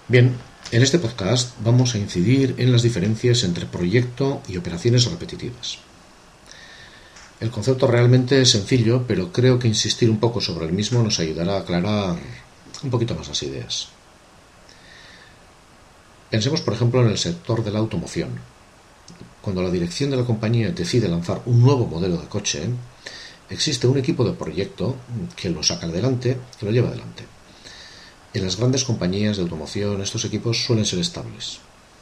Bien, en este podcast vamos a incidir en las diferencias entre proyecto y operaciones repetitivas. El concepto realmente es sencillo, pero creo que insistir un poco sobre el mismo nos ayudará a aclarar un poquito más las ideas. Pensemos, por ejemplo, en el sector de la automoción. Cuando la dirección de la compañía decide lanzar un nuevo modelo de coche, existe un equipo de proyecto que lo saca adelante, que lo lleva adelante. En las grandes compañías de automoción estos equipos suelen ser estables.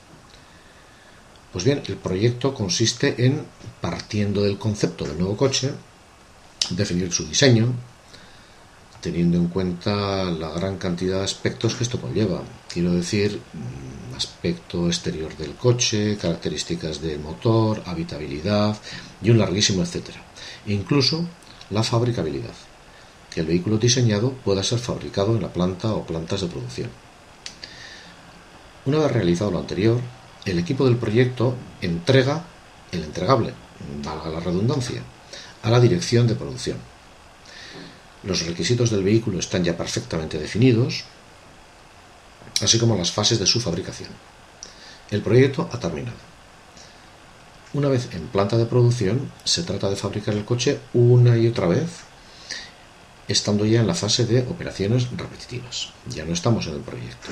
Pues bien, el proyecto consiste en, partiendo del concepto del nuevo coche, definir su diseño, teniendo en cuenta la gran cantidad de aspectos que esto conlleva. Quiero decir, aspecto exterior del coche, características del motor, habitabilidad y un larguísimo etcétera. E incluso la fabricabilidad, que el vehículo diseñado pueda ser fabricado en la planta o plantas de producción. Una vez realizado lo anterior, el equipo del proyecto entrega el entregable, valga la redundancia, a la dirección de producción. Los requisitos del vehículo están ya perfectamente definidos, así como las fases de su fabricación. El proyecto ha terminado. Una vez en planta de producción, se trata de fabricar el coche una y otra vez, estando ya en la fase de operaciones repetitivas. Ya no estamos en el proyecto.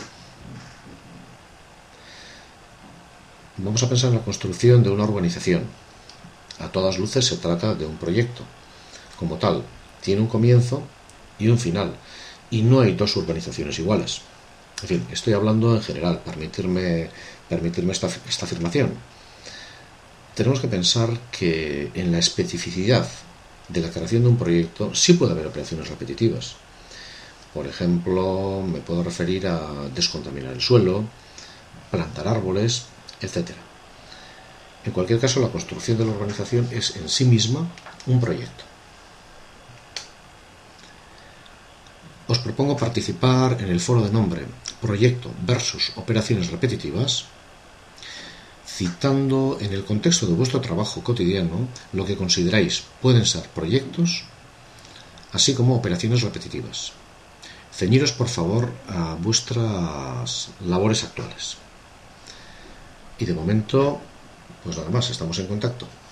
Vamos a pensar en la construcción de una urbanización. A todas luces se trata de un proyecto. Como tal, tiene un comienzo y un final, y no hay dos urbanizaciones iguales. En fin, estoy hablando en general, permitirme esta afirmación. Tenemos que pensar que en la especificidad de la creación de un proyecto sí puede haber operaciones repetitivas. Por ejemplo, me puedo referir a descontaminar el suelo, plantar árboles, etc. En cualquier caso, la construcción de la urbanización es en sí misma un proyecto. Os propongo participar en el foro de nombre Proyecto versus Operaciones Repetitivas, citando en el contexto de vuestro trabajo cotidiano lo que consideráis pueden ser proyectos, así como operaciones repetitivas. Ceñiros, por favor, a vuestras labores actuales. Y de momento, pues nada más, estamos en contacto.